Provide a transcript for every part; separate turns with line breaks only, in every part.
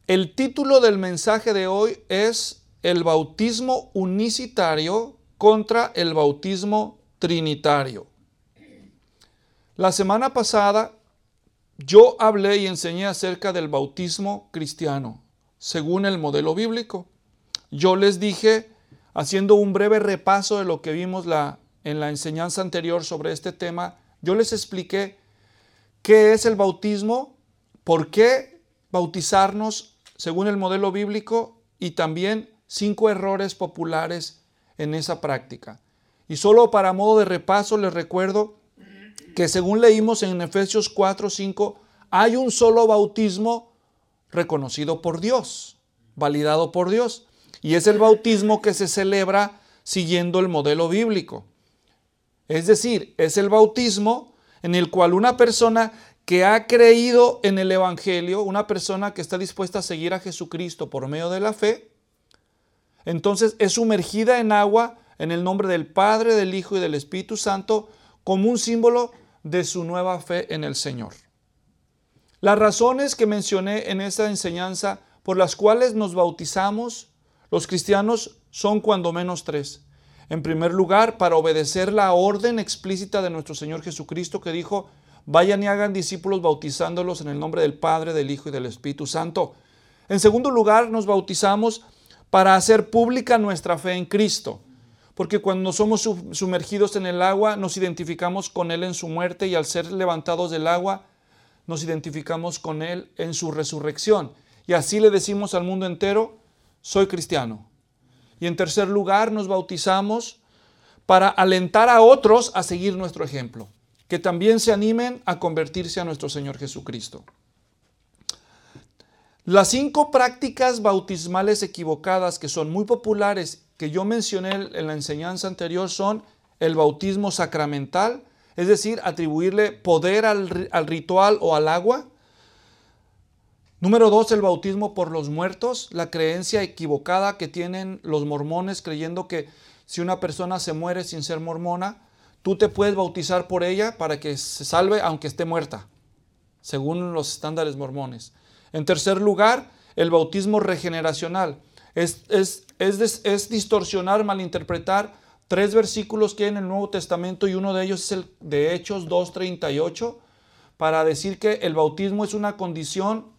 El título del mensaje de hoy es el bautismo unicitario contra el bautismo trinitario. La semana pasada yo hablé y enseñé acerca del bautismo cristiano, según el modelo bíblico. Yo les dije, haciendo un breve repaso de lo que vimos en la enseñanza anterior sobre este tema, yo les expliqué qué es el bautismo, por qué bautizarnos según el modelo bíblico y también 5 errores populares en esa práctica. Y solo para modo de repaso les recuerdo que según leímos en Efesios 4:5, hay un solo bautismo reconocido por Dios, validado por Dios, y es el bautismo que se celebra siguiendo el modelo bíblico. Es decir, es el bautismo en el cual una persona que ha creído en el Evangelio, una persona que está dispuesta a seguir a Jesucristo por medio de la fe, entonces es sumergida en agua en el nombre del Padre, del Hijo y del Espíritu Santo como un símbolo de su nueva fe en el Señor. Las razones que mencioné en esta enseñanza por las cuales nos bautizamos los cristianos son cuando menos 3. En primer lugar, para obedecer la orden explícita de nuestro Señor Jesucristo que dijo: vayan y hagan discípulos bautizándolos en el nombre del Padre, del Hijo y del Espíritu Santo. En segundo lugar, nos bautizamos para hacer pública nuestra fe en Cristo, porque cuando somos sumergidos en el agua nos identificamos con Él en su muerte y al ser levantados del agua nos identificamos con Él en su resurrección. Y así le decimos al mundo entero: soy cristiano. Y en tercer lugar, nos bautizamos para alentar a otros a seguir nuestro ejemplo, que también se animen a convertirse a nuestro Señor Jesucristo. Las 5 prácticas bautismales equivocadas que son muy populares, que yo mencioné en la enseñanza anterior, son el bautismo sacramental, es decir, atribuirle poder al ritual o al agua. Número 2, el bautismo por los muertos, la creencia equivocada que tienen los mormones, creyendo que si una persona se muere sin ser mormona, tú te puedes bautizar por ella para que se salve aunque esté muerta, según los estándares mormones. En tercer lugar, el bautismo regeneracional. Es distorsionar, malinterpretar 3 versículos que hay en el Nuevo Testamento, y uno de ellos es el de Hechos 2:38, para decir que el bautismo es una condición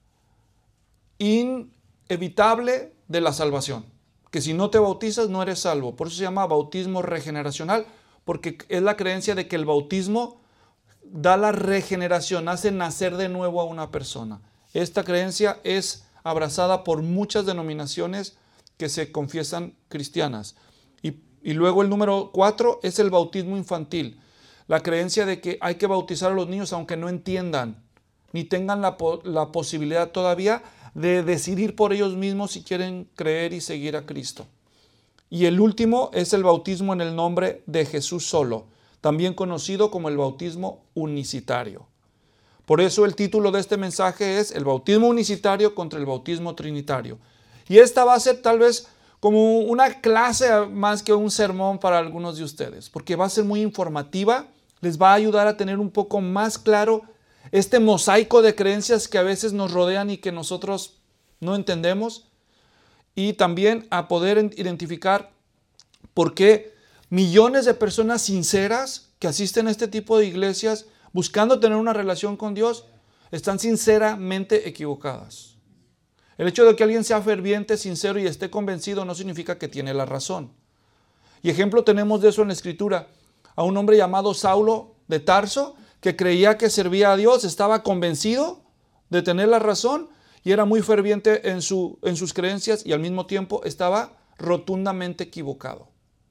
inevitable de la salvación, que si no te bautizas no eres salvo. Por eso se llama bautismo regeneracional, porque es la creencia de que el bautismo da la regeneración, hace nacer de nuevo a una persona. Esta creencia es abrazada por muchas denominaciones que se confiesan cristianas. Y luego el número 4 es el bautismo infantil, la creencia de que hay que bautizar a los niños aunque no entiendan, ni tengan la posibilidad todavía de decidir por ellos mismos si quieren creer y seguir a Cristo. Y el último es el bautismo en el nombre de Jesús solo, también conocido como el bautismo unicitario. Por eso el título de este mensaje es el bautismo unicitario contra el bautismo trinitario. Y esta va a ser tal vez como una clase más que un sermón para algunos de ustedes, porque va a ser muy informativa, les va a ayudar a tener un poco más claro este mosaico de creencias que a veces nos rodean y que nosotros no entendemos, y también a poder identificar por qué millones de personas sinceras que asisten a este tipo de iglesias buscando tener una relación con Dios están sinceramente equivocadas. El hecho de que alguien sea ferviente, sincero y esté convencido no significa que tiene la razón. Y ejemplo tenemos de eso en la Escritura, a un hombre llamado Saulo de Tarso, que creía que servía a Dios, estaba convencido de tener la razón y era muy ferviente en sus creencias, y al mismo tiempo estaba rotundamente equivocado.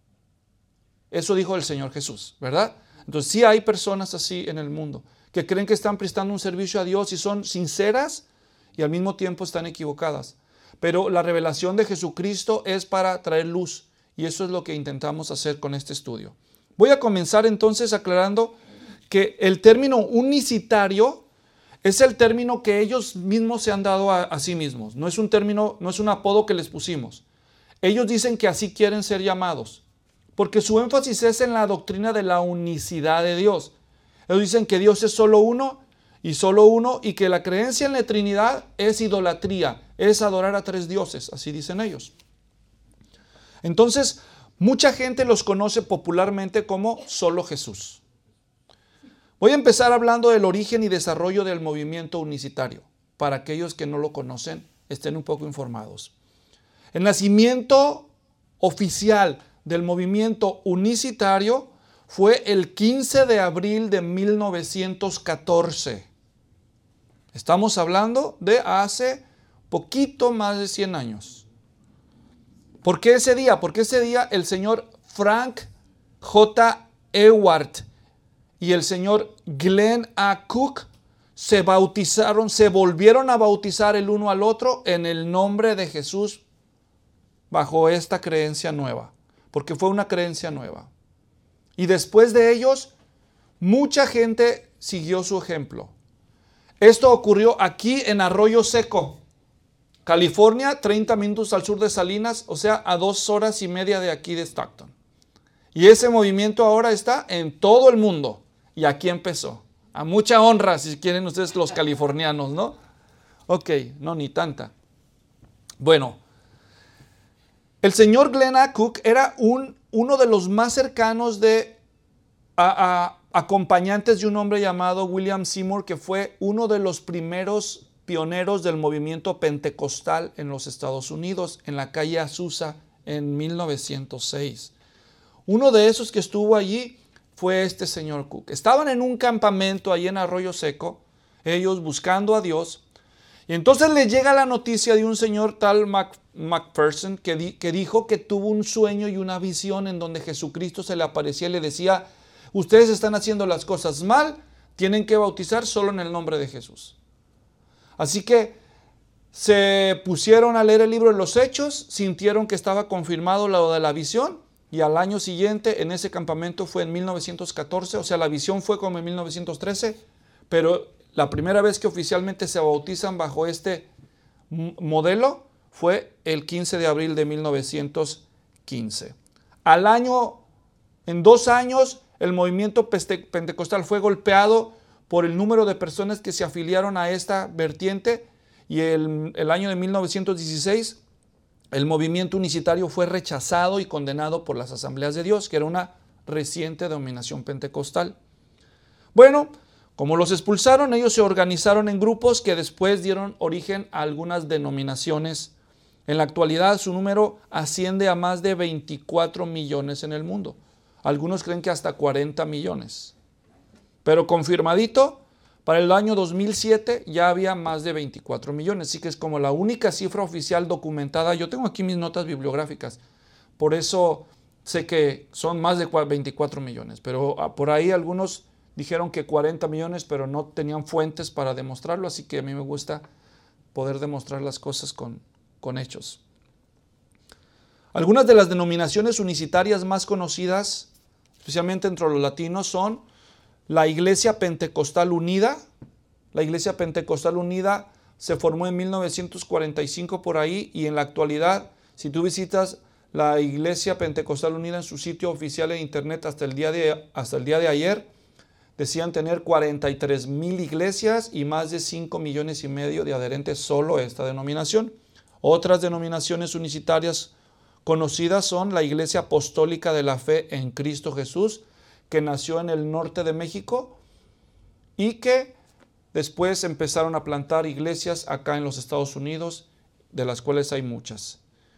Eso dijo el Señor Jesús, ¿verdad? Entonces sí hay personas así en el mundo, que creen que están prestando un servicio a Dios y son sinceras y al mismo tiempo están equivocadas. Pero la revelación de Jesucristo es para traer luz, y eso es lo que intentamos hacer con este estudio. Voy a comenzar entonces aclarando que el término unicitario es el término que ellos mismos se han dado a sí mismos. No es un término, no es un apodo que les pusimos. Ellos dicen que así quieren ser llamados, porque su énfasis es en la doctrina de la unicidad de Dios. Ellos dicen que Dios es solo uno, y que la creencia en la Trinidad es idolatría, es adorar a tres dioses, así dicen ellos. Entonces, mucha gente los conoce popularmente como solo Jesús. Voy a empezar hablando del origen y desarrollo del movimiento unicitario, para aquellos que no lo conocen, estén un poco informados. El nacimiento oficial del movimiento unicitario fue el 15 de abril de 1914. Estamos hablando de hace poquito más de 100 años. ¿Por qué ese día? Porque ese día el señor Frank J. Ewart y el señor Glenn A. Cook se bautizaron, se volvieron a bautizar el uno al otro en el nombre de Jesús bajo esta creencia nueva, porque fue una creencia nueva. Y después de ellos, mucha gente siguió su ejemplo. Esto ocurrió aquí en Arroyo Seco, California, 30 minutos al sur de Salinas, o sea, a 2 horas y media de aquí de Stockton. Y ese movimiento ahora está en todo el mundo. Y aquí empezó. A mucha honra, si quieren ustedes los californianos, ¿no? Ok, no, ni tanta. Bueno, el señor Glenn A. Cook era uno de los más cercanos de acompañantes de un hombre llamado William Seymour, que fue uno de los primeros pioneros del movimiento pentecostal en los Estados Unidos, en la calle Azusa, en 1906. Uno de esos que estuvo allí fue este señor Cook. Estaban en un campamento allí en Arroyo Seco, ellos buscando a Dios, y entonces les llega la noticia de un señor tal McPherson que dijo que tuvo un sueño y una visión en donde Jesucristo se le aparecía y le decía: ustedes están haciendo las cosas mal, tienen que bautizar solo en el nombre de Jesús. Así que se pusieron a leer el libro de los Hechos, sintieron que estaba confirmado lo de la visión, y al año siguiente en ese campamento fue en 1914, o sea, la visión fue como en 1913, pero la primera vez que oficialmente se bautizan bajo este modelo fue el 15 de abril de 1915. Al año, en 2 años, el movimiento pentecostal fue golpeado por el número de personas que se afiliaron a esta vertiente, y el año de 1916 el movimiento unicitario fue rechazado y condenado por las Asambleas de Dios, que era una reciente denominación pentecostal. Bueno, como los expulsaron, ellos se organizaron en grupos que después dieron origen a algunas denominaciones. En la actualidad su número asciende a más de 24 millones en el mundo. Algunos creen que hasta 40 millones. Pero confirmadito, para el año 2007 ya había más de 24 millones. Así que es como la única cifra oficial documentada. Yo tengo aquí mis notas bibliográficas. Por eso sé que son más de 24 millones. Pero por ahí algunos dijeron que 40 millones, pero no tenían fuentes para demostrarlo. Así que a mí me gusta poder demostrar las cosas con hechos. Algunas de las denominaciones unicitarias más conocidas, especialmente entre los latinos, son la Iglesia Pentecostal Unida. La Iglesia Pentecostal Unida se formó en 1945 por ahí, y en la actualidad, si tú visitas la Iglesia Pentecostal Unida en su sitio oficial en internet hasta el día de ayer, decían tener 43,000 iglesias y más de 5,5 millones de adherentes solo a esta denominación. Otras denominaciones unicitarias conocidas son la Iglesia Apostólica de la Fe en Cristo Jesús, que nació en el norte de México y que después empezaron a plantar iglesias acá en los Estados Unidos, de las cuales hay muchas.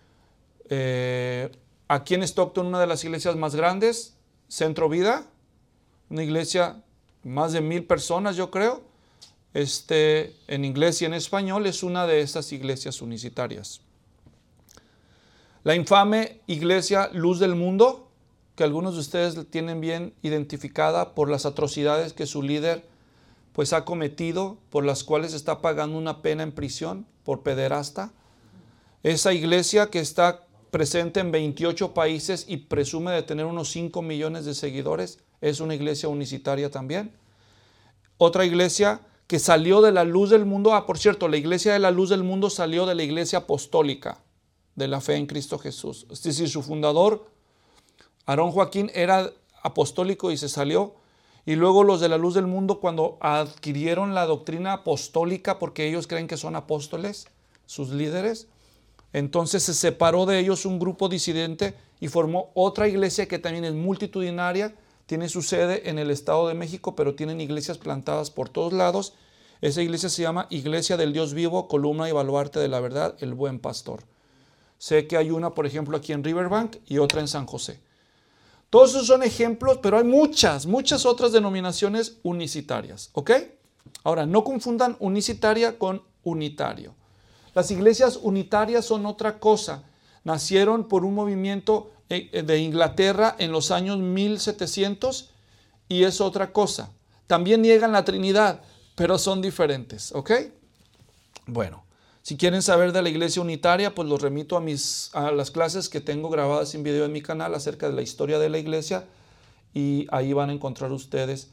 Aquí en Stockton, una de las iglesias más grandes, Centro Vida, una iglesia más de 1,000 personas, yo creo, en inglés y en español, es una de estas iglesias unicitarias. La infame Iglesia Luz del Mundo, que algunos de ustedes tienen bien identificada por las atrocidades que su líder pues ha cometido, por las cuales está pagando una pena en prisión por pederasta. Esa iglesia, que está presente en 28 países y presume de tener unos 5 millones de seguidores, es una iglesia unicitaria también. Otra iglesia que salió de la Luz del Mundo, por cierto, la Iglesia de la Luz del Mundo salió de la Iglesia Apostólica de la Fe en Cristo Jesús. Es decir, su fundador, Aarón Joaquín, era apostólico y se salió. Y luego los de la Luz del Mundo, cuando adquirieron la doctrina apostólica, porque ellos creen que son apóstoles, sus líderes. Entonces se separó de ellos un grupo disidente y formó otra iglesia que también es multitudinaria, tiene su sede en el Estado de México, pero tienen iglesias plantadas por todos lados. Esa iglesia se llama Iglesia del Dios Vivo, Columna y Baluarte de la Verdad, el Buen Pastor. Sé que hay una, por ejemplo, aquí en Riverbank y otra en San José. Todos esos son ejemplos, pero hay muchas otras denominaciones unicitarias, ¿ok? Ahora, no confundan unicitaria con unitario. Las iglesias unitarias son otra cosa. Nacieron por un movimiento de Inglaterra en los años 1700 y es otra cosa. También niegan la Trinidad, pero son diferentes, ¿ok? Bueno, si quieren saber de la iglesia unitaria, pues los remito a las clases que tengo grabadas en video en mi canal acerca de la historia de la iglesia y ahí van a encontrar ustedes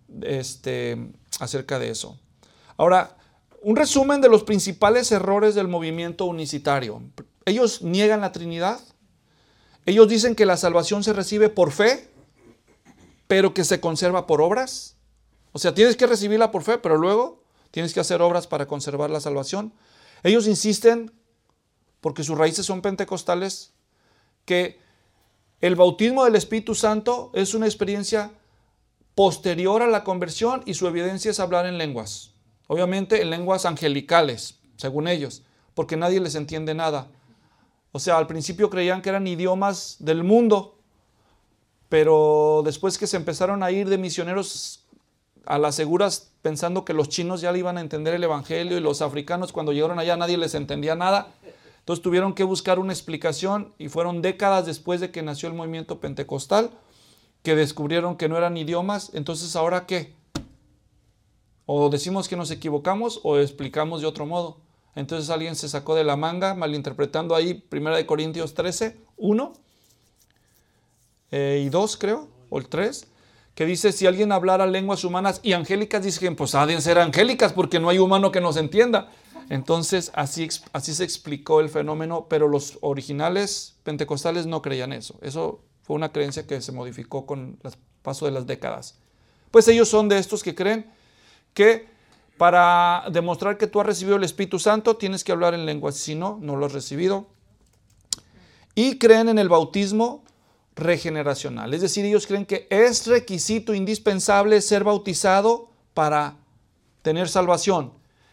acerca de eso. Ahora, un resumen de los principales errores del movimiento unicitario. Ellos niegan la Trinidad. Ellos dicen que la salvación se recibe por fe, pero que se conserva por obras. O sea, tienes que recibirla por fe, pero luego tienes que hacer obras para conservar la salvación. Ellos insisten, porque sus raíces son pentecostales, que el bautismo del Espíritu Santo es una experiencia posterior a la conversión y su evidencia es hablar en lenguas. Obviamente en lenguas angelicales, según ellos, porque nadie les entiende nada. O sea, al principio creían que eran idiomas del mundo, pero después que se empezaron a ir de misioneros a las seguras pensando que los chinos ya le iban a entender el evangelio y los africanos cuando llegaron allá nadie les entendía nada. Entonces tuvieron que buscar una explicación y fueron décadas después de que nació el movimiento pentecostal que descubrieron que no eran idiomas. Entonces, ¿ahora qué? O decimos que nos equivocamos o explicamos de otro modo. Entonces alguien se sacó de la manga malinterpretando ahí 1 Corintios 13, 1 y 2 creo, o el 3, que dice si alguien hablara lenguas humanas y angélicas, dicen pues ha de ser angélicas porque no hay humano que nos entienda. Entonces así se explicó el fenómeno, pero los originales pentecostales no creían eso. Eso fue una creencia que se modificó con el paso de las décadas. Pues ellos son de estos que creen que para demostrar que tú has recibido el Espíritu Santo tienes que hablar en lenguas, si no, no lo has recibido. Y creen en el bautismo regeneracional, es decir, ellos creen que es requisito indispensable ser bautizado para tener salvación.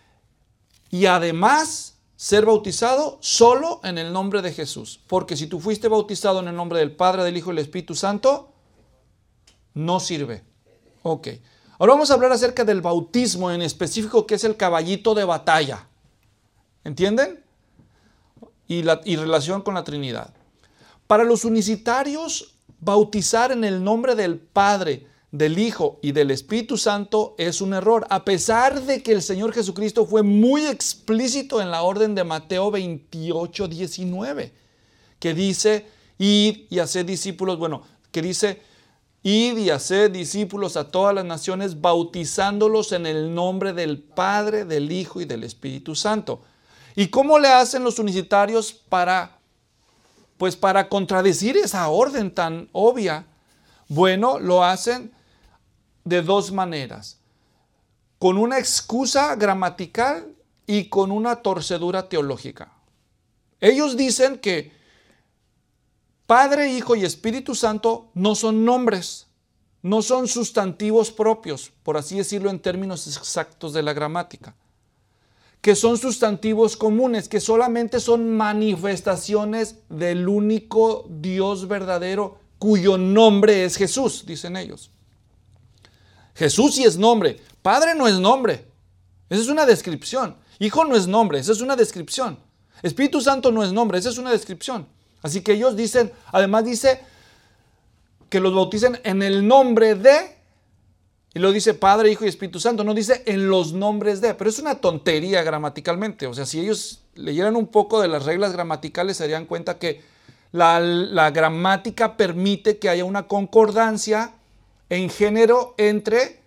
Y además ser bautizado solo en el nombre de Jesús, porque si tú fuiste bautizado en el nombre del Padre, del Hijo y del Espíritu Santo, no sirve. Ok. Ahora vamos a hablar acerca del bautismo en específico, que es el caballito de batalla. ¿Entienden? Y relación con la Trinidad. Para los unicitarios, bautizar en el nombre del Padre, del Hijo y del Espíritu Santo es un error, a pesar de que el Señor Jesucristo fue muy explícito en la orden de Mateo 28, 19, que dice, id y haced discípulos, que dice, id y haced discípulos a todas las naciones, bautizándolos en el nombre del Padre, del Hijo y del Espíritu Santo. ¿Y cómo le hacen los unicitarios para contradecir esa orden tan obvia? Bueno, lo hacen de dos maneras. Con una excusa gramatical y con una torcedura teológica. Ellos dicen que Padre, Hijo y Espíritu Santo no son nombres, no son sustantivos propios, por así decirlo en términos exactos de la gramática, que son sustantivos comunes, que solamente son manifestaciones del único Dios verdadero, cuyo nombre es Jesús, dicen ellos. Jesús sí es nombre, Padre no es nombre, esa es una descripción. Hijo no es nombre, esa es una descripción. Espíritu Santo no es nombre, esa es una descripción. Así que ellos dicen, además dice que los bauticen en el nombre de, y lo dice Padre, Hijo y Espíritu Santo, no dice en los nombres de, pero es una tontería gramaticalmente. O sea, si ellos leyeran un poco de las reglas gramaticales se darían cuenta que la gramática permite que haya una concordancia en género entre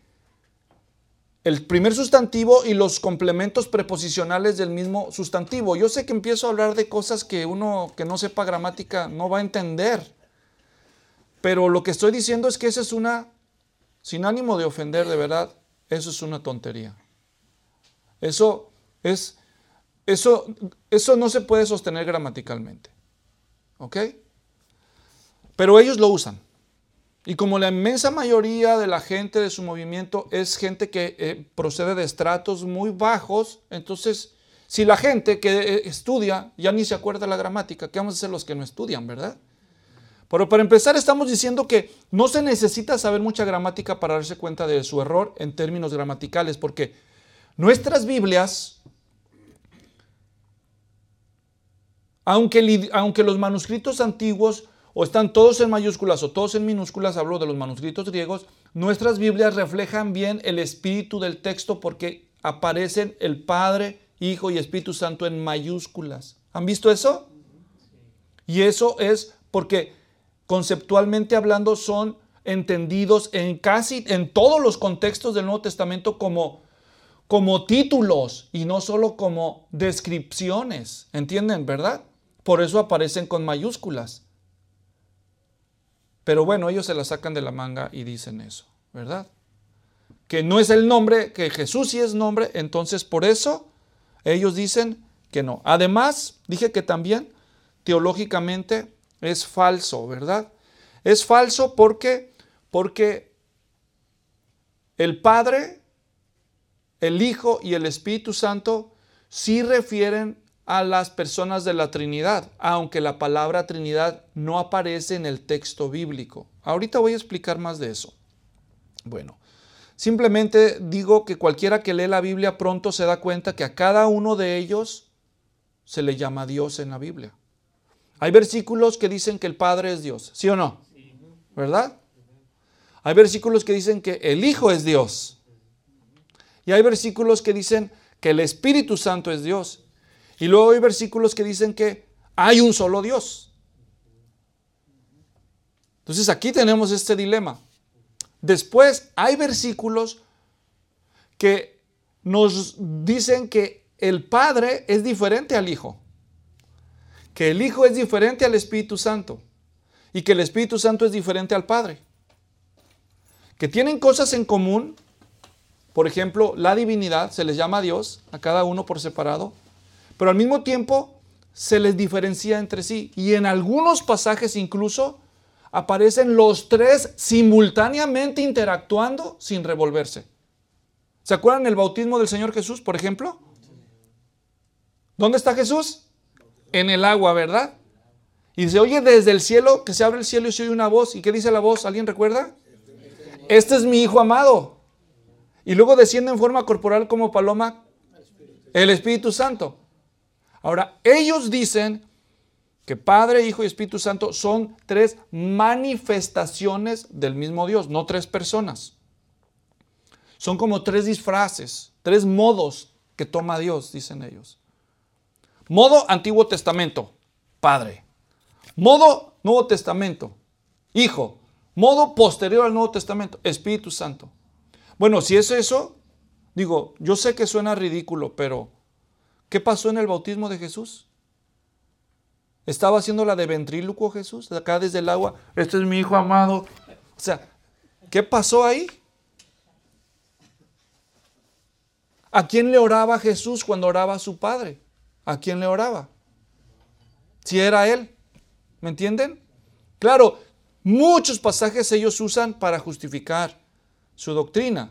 el primer sustantivo y los complementos preposicionales del mismo sustantivo. Yo sé que empiezo a hablar de cosas que uno que no sepa gramática no va a entender. Pero lo que estoy diciendo es que esa es una, sin ánimo de ofender de verdad, eso es una tontería. Eso es Eso no se puede sostener gramaticalmente. ¿Ok? Pero ellos lo usan. Y como la inmensa mayoría de la gente de su movimiento es gente que procede de estratos muy bajos, entonces, si la gente que estudia ya ni se acuerda de la gramática, ¿qué vamos a hacer los que no estudian, verdad? Pero para empezar estamos diciendo que no se necesita saber mucha gramática para darse cuenta de su error en términos gramaticales, porque nuestras Biblias, aunque los manuscritos antiguos o están todos en mayúsculas o todos en minúsculas, hablo de los manuscritos griegos, nuestras Biblias reflejan bien el espíritu del texto porque aparecen el Padre, Hijo y Espíritu Santo en mayúsculas. ¿Han visto eso? Y eso es porque conceptualmente hablando son entendidos en todos los contextos del Nuevo Testamento como títulos y no solo como descripciones. ¿Entienden, verdad? Por eso aparecen con mayúsculas. Pero bueno, ellos se la sacan de la manga y dicen eso, ¿verdad? Que no es el nombre, que Jesús sí es nombre, entonces por eso ellos dicen que no. Además, dije que también teológicamente es falso, ¿verdad? Es falso porque el Padre, el Hijo y el Espíritu Santo sí refieren a las personas de la Trinidad, aunque la palabra Trinidad no aparece en el texto bíblico. Ahorita voy a explicar más de eso. Bueno, simplemente digo que cualquiera que lee la Biblia pronto se da cuenta que a cada uno de ellos se le llama Dios en la Biblia. Hay versículos que dicen que el Padre es Dios, ¿sí o no? ¿Verdad? Hay versículos que dicen que el Hijo es Dios. Y hay versículos que dicen que el Espíritu Santo es Dios. Y luego hay versículos que dicen que hay un solo Dios. Entonces aquí tenemos este dilema. Después hay versículos que nos dicen que el Padre es diferente al Hijo, que el Hijo es diferente al Espíritu Santo y que el Espíritu Santo es diferente al Padre. Que tienen cosas en común, por ejemplo, la divinidad, se les llama Dios a cada uno por separado, pero al mismo tiempo se les diferencia entre sí. Y en algunos pasajes incluso aparecen los tres simultáneamente interactuando sin revolverse. ¿Se acuerdan el bautismo del Señor Jesús, por ejemplo? ¿Dónde está Jesús? En el agua, ¿verdad? Y se oye desde el cielo, que se abre el cielo y se oye una voz. ¿Y qué dice la voz? ¿Alguien recuerda? Este es mi Hijo amado. Y luego desciende en forma corporal como paloma el Espíritu Santo. Ahora, ellos dicen que Padre, Hijo y Espíritu Santo son tres manifestaciones del mismo Dios, no tres personas. Son como tres disfraces, tres modos que toma Dios, dicen ellos. Modo Antiguo Testamento, Padre. Modo Nuevo Testamento, Hijo. Modo posterior al Nuevo Testamento, Espíritu Santo. Bueno, si es eso, digo, yo sé que suena ridículo, pero ¿qué pasó en el bautismo de Jesús? ¿Estaba haciendo la de ventrílocuo Jesús? De acá desde el agua, este es mi Hijo amado. O sea, ¿qué pasó ahí? ¿A quién le oraba Jesús cuando oraba a su Padre? ¿A quién le oraba? Si era Él. ¿Me entienden? Claro, muchos pasajes ellos usan para justificar su doctrina.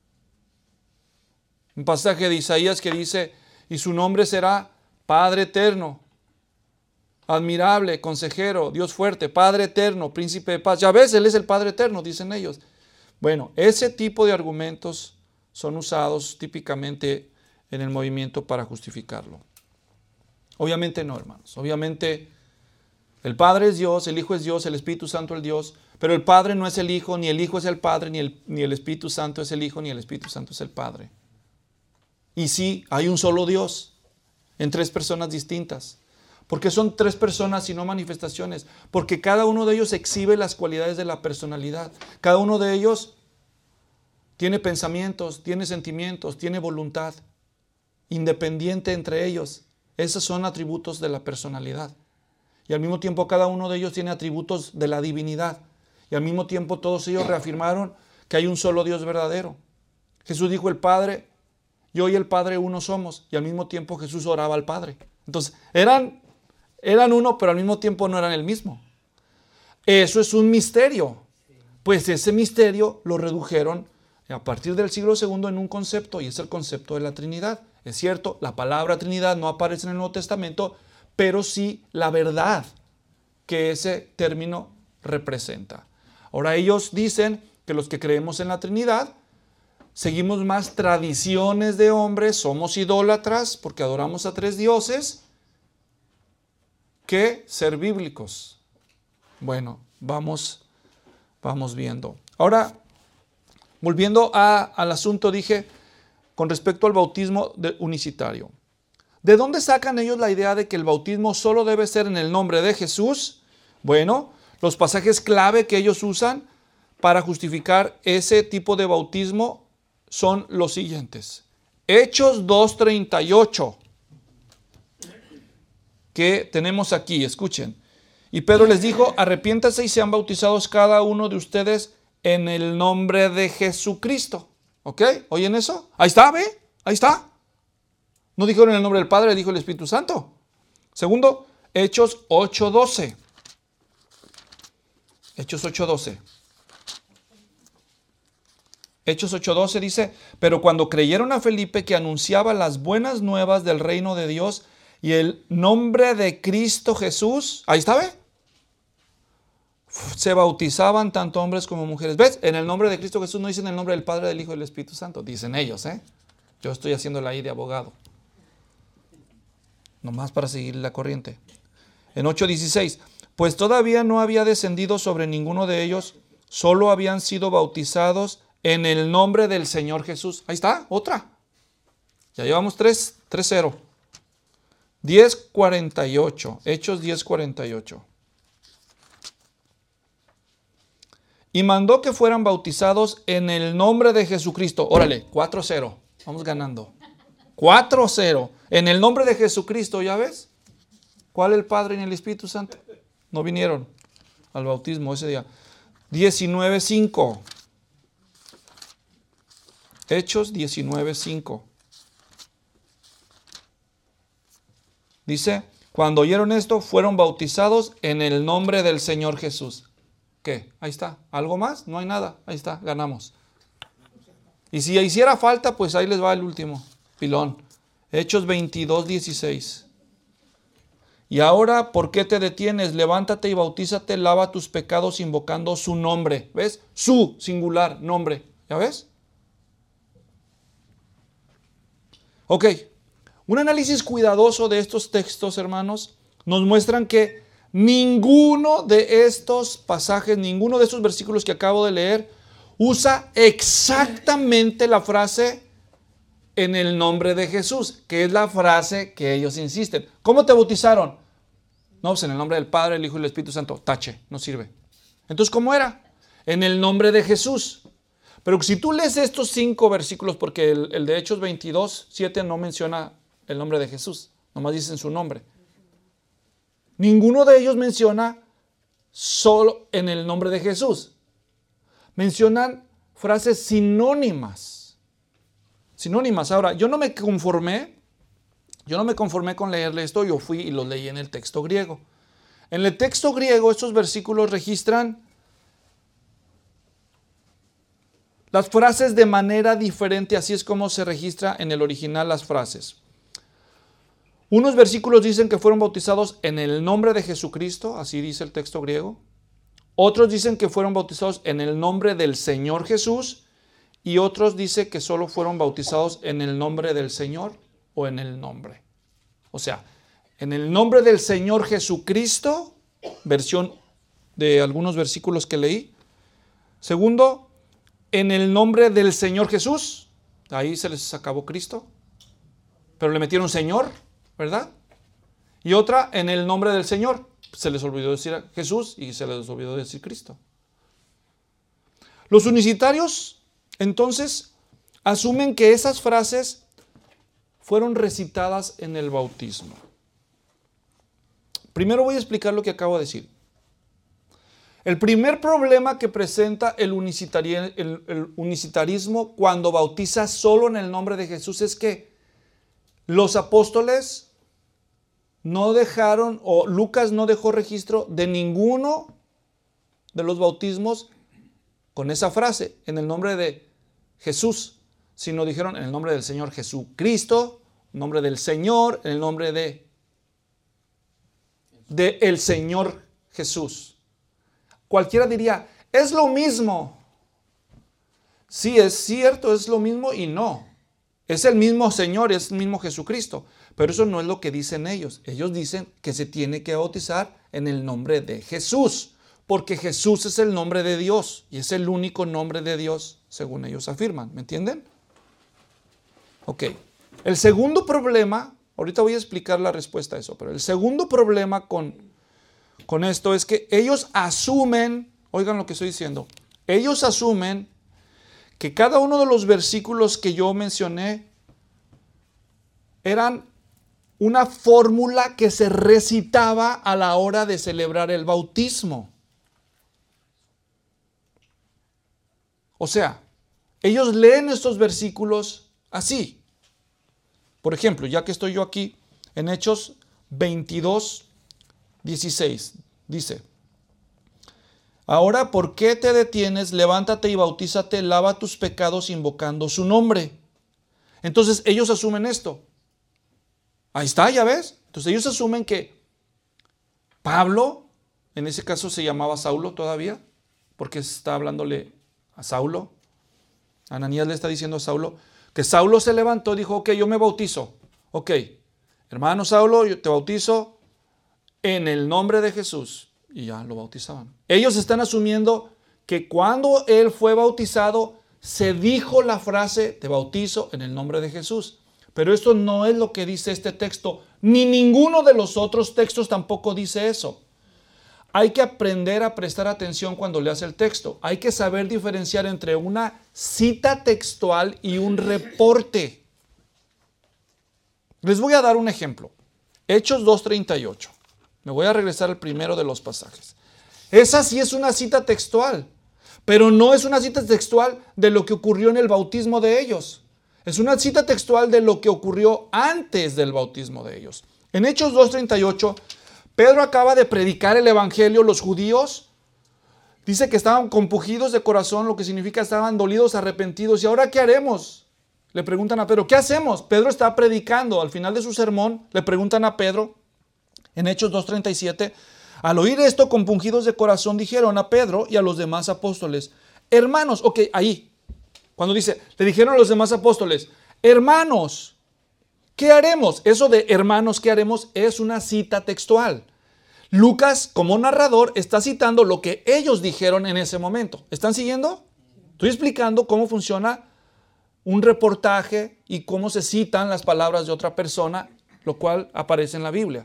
Un pasaje de Isaías que dice, y su nombre será Padre Eterno, admirable, consejero, Dios fuerte, Padre Eterno, Príncipe de paz. Ya ves, Él es el Padre Eterno, dicen ellos. Bueno, ese tipo de argumentos son usados típicamente en el movimiento para justificarlo. Obviamente no, hermanos. Obviamente el Padre es Dios, el Hijo es Dios, el Espíritu Santo es Dios, pero el Padre no es el Hijo, ni el Hijo es el Padre, ni el Espíritu Santo es el Hijo, ni el Espíritu Santo es el Padre. Y sí, hay un solo Dios en tres personas distintas. Porque son tres personas y no manifestaciones. Porque cada uno de ellos exhibe las cualidades de la personalidad. Cada uno de ellos tiene pensamientos, tiene sentimientos, tiene voluntad. Independiente entre ellos. Esos son atributos de la personalidad. Y al mismo tiempo cada uno de ellos tiene atributos de la divinidad. Y al mismo tiempo todos ellos reafirmaron que hay un solo Dios verdadero. Jesús dijo el Padre yo y el Padre uno somos. Y al mismo tiempo Jesús oraba al Padre. Entonces, eran uno, pero al mismo tiempo no eran el mismo. Eso es un misterio. Pues ese misterio lo redujeron a partir del siglo II en un concepto, y es el concepto de la Trinidad. Es cierto, la palabra Trinidad no aparece en el Nuevo Testamento, pero sí la verdad que ese término representa. Ahora ellos dicen que los que creemos en la Trinidad seguimos más tradiciones de hombres, somos idólatras porque adoramos a 3 dioses, que ser bíblicos. Bueno, vamos viendo. Ahora, volviendo al asunto, dije, con respecto al bautismo unicitario. ¿De dónde sacan ellos la idea de que el bautismo solo debe ser en el nombre de Jesús? Bueno, los pasajes clave que ellos usan para justificar ese tipo de bautismo son los siguientes. Hechos 2:38, que tenemos aquí, escuchen. Y Pedro les dijo, arrepiéntanse y sean bautizados cada uno de ustedes en el nombre de Jesucristo. ¿Ok? ¿Oyen eso? Ahí está, ¿ve? Ahí está. No dijeron en el nombre del Padre, dijo el Espíritu Santo. Segundo, Hechos 8:12. Hechos 8:12. Hechos 8:12 dice, pero cuando creyeron a Felipe que anunciaba las buenas nuevas del reino de Dios y el nombre de Cristo Jesús, ahí está, ¿ve? Se bautizaban tanto hombres como mujeres. ¿Ves? En el nombre de Cristo Jesús no dicen el nombre del Padre, del Hijo y del Espíritu Santo. Dicen ellos, ¿eh? Yo estoy haciéndola ahí de abogado. Nomás para seguir la corriente. En 8:16, pues todavía no había descendido sobre ninguno de ellos, solo habían sido bautizados en el nombre del Señor Jesús. Ahí está, otra. Ya llevamos 3:0. 10:48. Hechos 10:48. Y mandó que fueran bautizados en el nombre de Jesucristo. Órale, 4:0. Vamos ganando. 4:0. En el nombre de Jesucristo, ¿ya ves? ¿Cuál el Padre y el Espíritu Santo? No vinieron al bautismo ese día. 19:5. Hechos 19:5. Dice, cuando oyeron esto, fueron bautizados en el nombre del Señor Jesús. ¿Qué? Ahí está. ¿Algo más? No hay nada. Ahí está. Ganamos. Y si hiciera falta, pues ahí les va el último pilón. Hechos 22:16. Y ahora, ¿por qué te detienes? Levántate y bautízate, lava tus pecados invocando su nombre. ¿Ves? Su singular nombre. ¿Ya ves? Ok. Un análisis cuidadoso de estos textos, hermanos, nos muestran que ninguno de estos pasajes, ninguno de estos versículos que acabo de leer, usa exactamente la frase en el nombre de Jesús, que es la frase que ellos insisten. ¿Cómo te bautizaron? No, pues en el nombre del Padre, el Hijo y el Espíritu Santo. Tache, no sirve. Entonces, ¿cómo era? En el nombre de Jesús. Pero si tú lees estos 5 versículos, porque el de Hechos 22:7 no menciona el nombre de Jesús, nomás dicen su nombre. Ninguno de ellos menciona solo en el nombre de Jesús. Mencionan frases sinónimas. Sinónimas. Ahora, yo no me conformé con leerle esto, yo fui y lo leí en el texto griego. En el texto griego estos versículos registran las frases de manera diferente, así es como se registra en el original las frases. Unos versículos dicen que fueron bautizados en el nombre de Jesucristo, así dice el texto griego. Otros dicen que fueron bautizados en el nombre del Señor Jesús y otros dicen que solo fueron bautizados en el nombre del Señor o en el nombre. O sea, en el nombre del Señor Jesucristo, versión de algunos versículos que leí. Segundo, en el nombre del Señor Jesús, ahí se les acabó Cristo, pero le metieron Señor, ¿verdad? Y otra, en el nombre del Señor, se les olvidó decir Jesús y se les olvidó decir Cristo. Los unicitarios, entonces, asumen que esas frases fueron recitadas en el bautismo. Primero voy a explicar lo que acabo de decir. El primer problema que presenta el unicitarismo cuando bautiza solo en el nombre de Jesús es que los apóstoles no dejaron, o Lucas no dejó registro de ninguno de los bautismos con esa frase, en el nombre de Jesús, sino dijeron en el nombre del Señor Jesucristo, en el nombre del Señor, en el nombre de el Señor Jesús. Cualquiera diría, es lo mismo. Sí, es cierto, es lo mismo y no. Es el mismo Señor, es el mismo Jesucristo. Pero eso no es lo que dicen ellos. Ellos dicen que se tiene que bautizar en el nombre de Jesús. Porque Jesús es el nombre de Dios. Y es el único nombre de Dios, según ellos afirman. ¿Me entienden? Ok. El segundo problema, ahorita voy a explicar la respuesta a eso, pero el segundo problema con esto es que ellos asumen, oigan lo que estoy diciendo, ellos asumen que cada uno de los versículos que yo mencioné eran una fórmula que se recitaba a la hora de celebrar el bautismo. O sea, ellos leen estos versículos así. Por ejemplo, ya que estoy yo aquí, en Hechos 22, 16, dice: ahora, ¿por qué te detienes? Levántate y bautízate, lava tus pecados invocando su nombre. Entonces ellos asumen esto. Ahí está, ya ves. Entonces ellos asumen que Pablo, en ese caso se llamaba Saulo todavía, porque está hablándole a Saulo. Ananías le está diciendo a Saulo, que Saulo se levantó y dijo, ok, yo me bautizo. Ok, hermano Saulo, yo te bautizo en el nombre de Jesús. Y ya lo bautizaban. Ellos están asumiendo que cuando él fue bautizado, se dijo la frase, te bautizo en el nombre de Jesús. Pero esto no es lo que dice este texto, ni ninguno de los otros textos tampoco dice eso. Hay que aprender a prestar atención cuando leas el texto. Hay que saber diferenciar entre una cita textual y un reporte. Les voy a dar un ejemplo. Hechos 2:38. Me voy a regresar al primero de los pasajes. Esa sí es una cita textual, pero no es una cita textual de lo que ocurrió en el bautismo de ellos. Es una cita textual de lo que ocurrió antes del bautismo de ellos. En Hechos 2:38, Pedro acaba de predicar el evangelio. Los judíos dice que estaban compungidos de corazón, lo que significa estaban dolidos, arrepentidos. ¿Y ahora qué haremos? Le preguntan a Pedro, ¿qué hacemos? Pedro está predicando. Al final de su sermón le preguntan a Pedro, en Hechos 2:37, al oír esto, compungidos de corazón, dijeron a Pedro y a los demás apóstoles, hermanos, ok, ahí, cuando dice, le dijeron a los demás apóstoles, hermanos, ¿qué haremos? Eso de hermanos, ¿qué haremos? Es una cita textual. Lucas, como narrador, está citando lo que ellos dijeron en ese momento. ¿Están siguiendo? Estoy explicando cómo funciona un reportaje y cómo se citan las palabras de otra persona, lo cual aparece en la Biblia.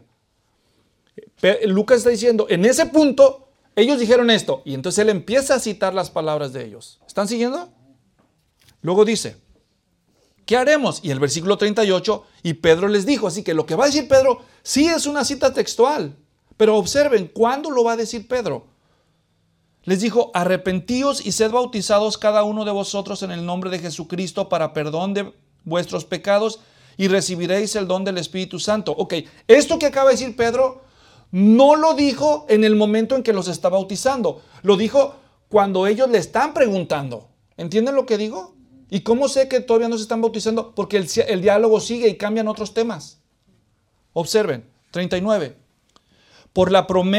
Lucas está diciendo, en ese punto, ellos dijeron esto, y entonces él empieza a citar las palabras de ellos. ¿Están siguiendo? Luego dice, ¿qué haremos? Y el versículo 38, y Pedro les dijo, así que lo que va a decir Pedro, sí es una cita textual, pero observen, ¿cuándo lo va a decir Pedro? Les dijo, arrepentíos y sed bautizados cada uno de vosotros en el nombre de Jesucristo para perdón de vuestros pecados y recibiréis el don del Espíritu Santo. Ok, esto que acaba de decir Pedro, no lo dijo en el momento en que los está bautizando. Lo dijo cuando ellos le están preguntando. ¿Entienden lo que digo? ¿Y cómo sé que todavía no se están bautizando? Porque el diálogo sigue y cambian otros temas. Observen, 39. Porque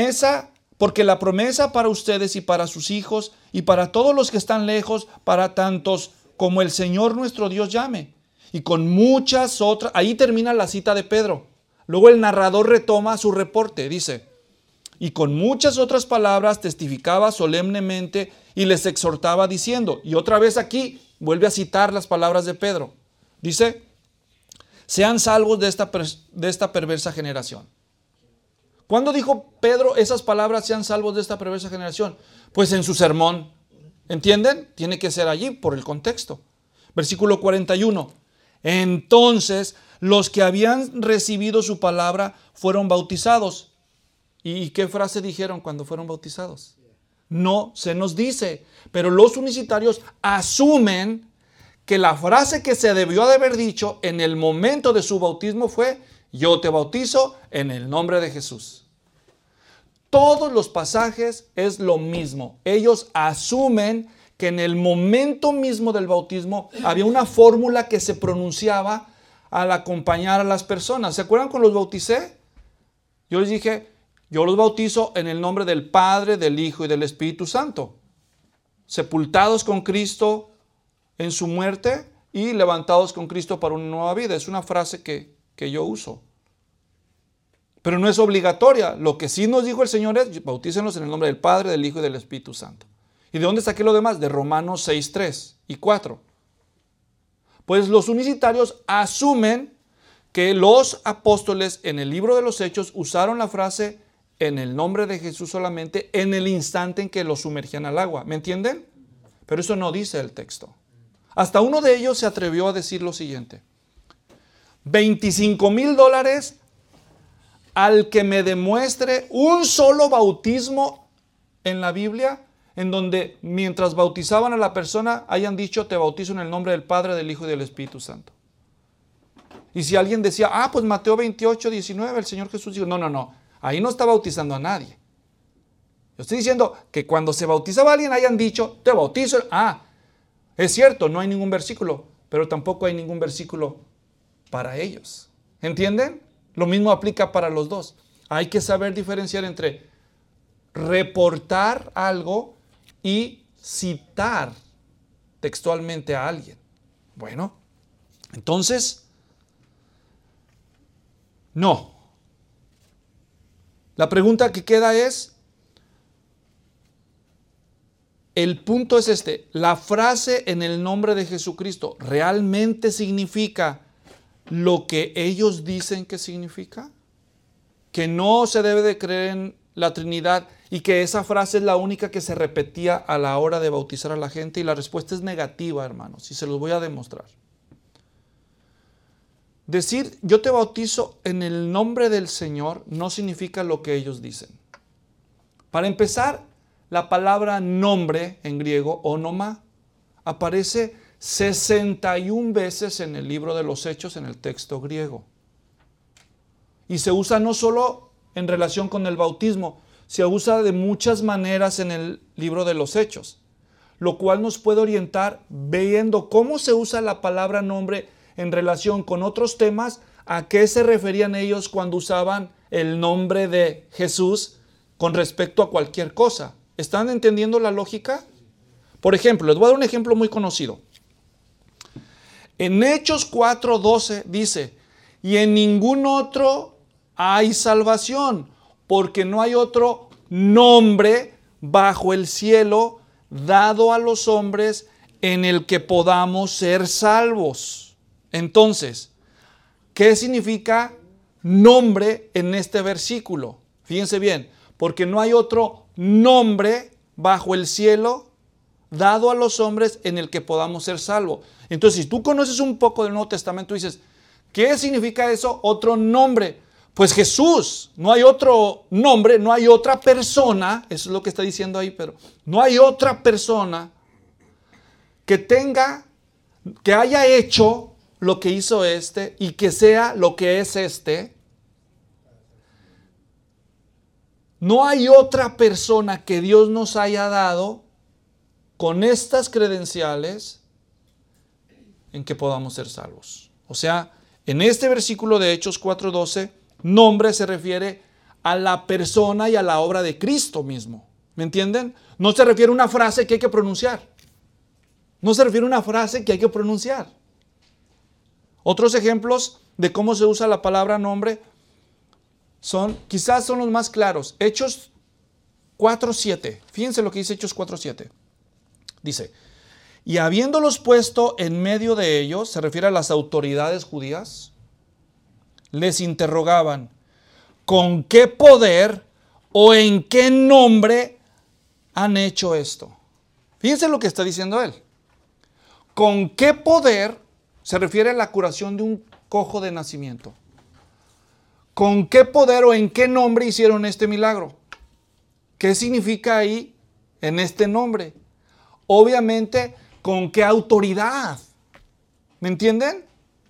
la promesa para ustedes y para sus hijos y para todos los que están lejos, para tantos como el Señor nuestro Dios llame. Y con muchas otras, ahí termina la cita de Pedro. Luego el narrador retoma su reporte, dice, y con muchas otras palabras testificaba solemnemente y les exhortaba diciendo, y otra vez aquí vuelve a citar las palabras de Pedro, dice, sean salvos de esta perversa generación. ¿Cuándo dijo Pedro esas palabras, sean salvos de esta perversa generación? Pues en su sermón, ¿entienden? Tiene que ser allí por el contexto. Versículo 41, entonces los que habían recibido su palabra fueron bautizados. ¿Y qué frase dijeron cuando fueron bautizados? no se nos dice. Pero los unicitarios asumen que la frase que se debió de haber dicho en el momento de su bautismo fue: yo te bautizo en el nombre de Jesús. Todos los pasajes es lo mismo. Ellos asumen que en el momento mismo del bautismo había una fórmula que se pronunciaba al acompañar a las personas. ¿Se acuerdan cuando los bauticé? Yo les dije: yo los bautizo en el nombre del Padre, del Hijo y del Espíritu Santo, sepultados con Cristo en su muerte y levantados con Cristo para una nueva vida. Es una frase que yo uso. Pero no es obligatoria. Lo que sí nos dijo el Señor es: bautícenlos en el nombre del Padre, del Hijo y del Espíritu Santo. ¿Y de dónde saqué lo demás? De Romanos 6, 3 y 4. Pues los unicitarios asumen que los apóstoles en el libro de los Hechos usaron la frase en el nombre de Jesús solamente en el instante en que los sumergían al agua. ¿Me entienden? Pero eso no dice el texto. Hasta uno de ellos se atrevió a decir lo siguiente: $25,000 al que me demuestre un solo bautismo en la Biblia en donde mientras bautizaban a la persona hayan dicho: te bautizo en el nombre del Padre, del Hijo y del Espíritu Santo. Y si alguien decía: pues Mateo 28, 19, el Señor Jesús dijo: no, ahí no está bautizando a nadie. Yo estoy diciendo que cuando se bautizaba a alguien hayan dicho: te bautizo. Es cierto, no hay ningún versículo, pero tampoco hay ningún versículo para ellos. ¿Entienden? Lo mismo aplica para los dos. Hay que saber diferenciar entre reportar algo y citar textualmente a alguien. Bueno, entonces, no. La pregunta que queda es, el punto es este: ¿la frase en el nombre de Jesucristo realmente significa lo que ellos dicen que significa? ¿Que no se debe de creer en la Trinidad y que esa frase es la única que se repetía a la hora de bautizar a la gente? Y la respuesta es negativa, hermanos, y se los voy a demostrar. Decir yo te bautizo en el nombre del Señor no significa lo que ellos dicen. Para empezar, la palabra nombre en griego, onoma, aparece 61 veces en el libro de los Hechos en el texto griego. Y se usa no solo en relación con el bautismo, se usa de muchas maneras en el libro de los Hechos, lo cual nos puede orientar viendo cómo se usa la palabra nombre en relación con otros temas, a qué se referían ellos cuando usaban el nombre de Jesús con respecto a cualquier cosa. ¿Están entendiendo la lógica? Por ejemplo, les voy a dar un ejemplo muy conocido. En Hechos 4:12 dice: y en ningún otro hay salvación, porque no hay otro nombre bajo el cielo dado a los hombres en el que podamos ser salvos. Entonces, ¿qué significa nombre en este versículo? Fíjense bien: porque no hay otro nombre bajo el cielo dado a los hombres en el que podamos ser salvos. Entonces, si tú conoces un poco del Nuevo Testamento, dices: ¿qué significa eso? Otro nombre. Pues Jesús, no hay otro nombre, no hay otra persona, eso es lo que está diciendo ahí, pero no hay otra persona que haya hecho lo que hizo este y que sea lo que es este. No hay otra persona que Dios nos haya dado con estas credenciales en que podamos ser salvos. O sea, en este versículo de Hechos 4:12, nombre se refiere a la persona y a la obra de Cristo mismo. ¿Me entienden? No se refiere a una frase que hay que pronunciar. No se refiere a una frase que hay que pronunciar. Otros ejemplos de cómo se usa la palabra nombre quizás son los más claros. Hechos 4:7. Fíjense lo que dice Hechos 4:7. Dice: y habiéndolos puesto en medio de ellos, se refiere a las autoridades judías, les interrogaban: ¿con qué poder o en qué nombre han hecho esto? Fíjense lo que está diciendo él. ¿Con qué poder? Se refiere a la curación de un cojo de nacimiento. ¿Con qué poder o en qué nombre hicieron este milagro? ¿Qué significa ahí en este nombre. Obviamente, ¿con qué autoridad? ¿Me entienden?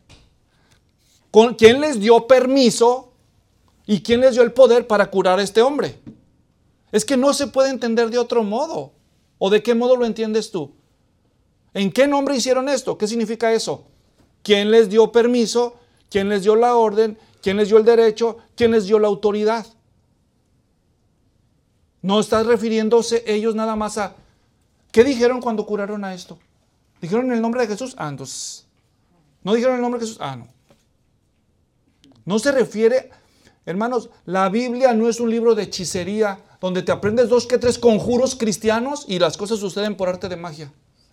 ¿Quién les dio permiso y quién les dio el poder para curar a este hombre? Es que no se puede entender de otro modo. ¿O de qué modo lo entiendes tú? ¿En qué nombre hicieron esto? ¿Qué significa eso? ¿Quién les dio permiso? ¿Quién les dio la orden? ¿Quién les dio el derecho? ¿Quién les dio la autoridad? No están refiriéndose ellos nada más a... ¿Qué dijeron cuando curaron a esto? ¿Dijeron en el nombre de Jesús? Ah, entonces... ¿No dijeron en el nombre de Jesús? Ah, no. No se refiere... Hermanos, la Biblia no es un libro de hechicería donde te aprendes 2 que 3 conjuros cristianos y las cosas suceden por arte de magia.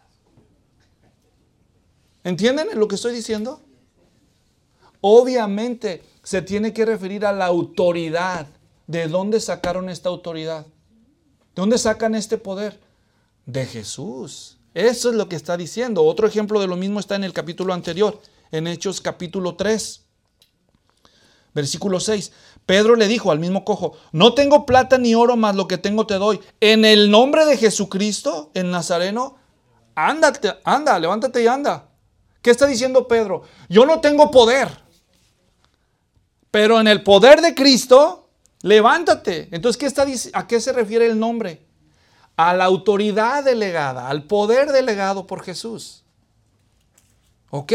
¿Entienden lo que estoy diciendo? Obviamente se tiene que referir a la autoridad. ¿De dónde sacaron esta autoridad? ¿De dónde sacan este poder? De Jesús. Eso es lo que está diciendo. Otro ejemplo de lo mismo está en el capítulo anterior, en Hechos capítulo 3. Versículo 6. Pedro le dijo al mismo cojo: no tengo plata ni oro, mas lo que tengo te doy. En el nombre de Jesucristo, el Nazareno, anda, levántate y anda. ¿Qué está diciendo Pedro? Yo no tengo poder, pero en el poder de Cristo, levántate. Entonces, ¿a qué se refiere el nombre? A la autoridad delegada, al poder delegado por Jesús. Ok.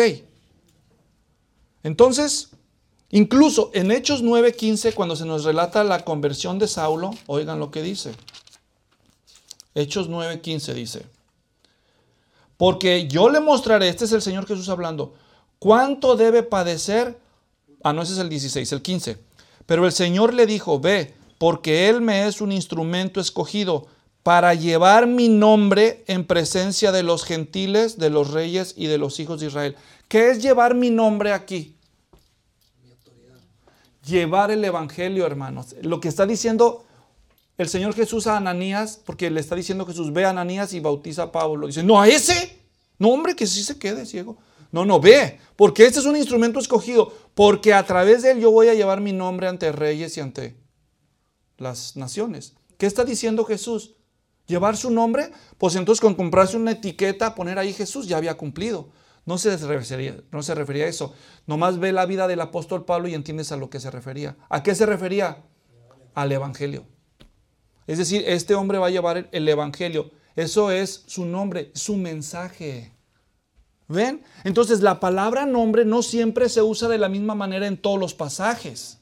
Entonces, incluso en Hechos 9:15, cuando se nos relata la conversión de Saulo, oigan lo que dice. Hechos 9:15 dice: porque yo le mostraré, este es el Señor Jesús hablando, cuánto debe padecer. Ah, no, ese es el 16, el 15. Pero el Señor le dijo: ve, porque Él me es un instrumento escogido para llevar mi nombre en presencia de los gentiles, de los reyes y de los hijos de Israel. ¿Qué es llevar mi nombre aquí? Llevar el evangelio, hermanos. Lo que está diciendo el Señor Jesús a Ananías, porque le está diciendo Jesús: ve a Ananías y bautiza a Pablo. Dice: no, a ese. No, hombre, que sí se quede ciego. No, ve, porque este es un instrumento escogido, porque a través de él yo voy a llevar mi nombre ante reyes y ante las naciones. ¿Qué está diciendo Jesús? ¿Llevar su nombre? Pues entonces con comprarse una etiqueta, poner ahí Jesús, ya había cumplido. No se refería a eso. Nomás ve la vida del apóstol Pablo y entiendes a lo que se refería. ¿A qué se refería? Al evangelio. Es decir, este hombre va a llevar el evangelio. Eso es su nombre, su mensaje. ¿Ven? Entonces la palabra nombre no siempre se usa de la misma manera en todos los pasajes.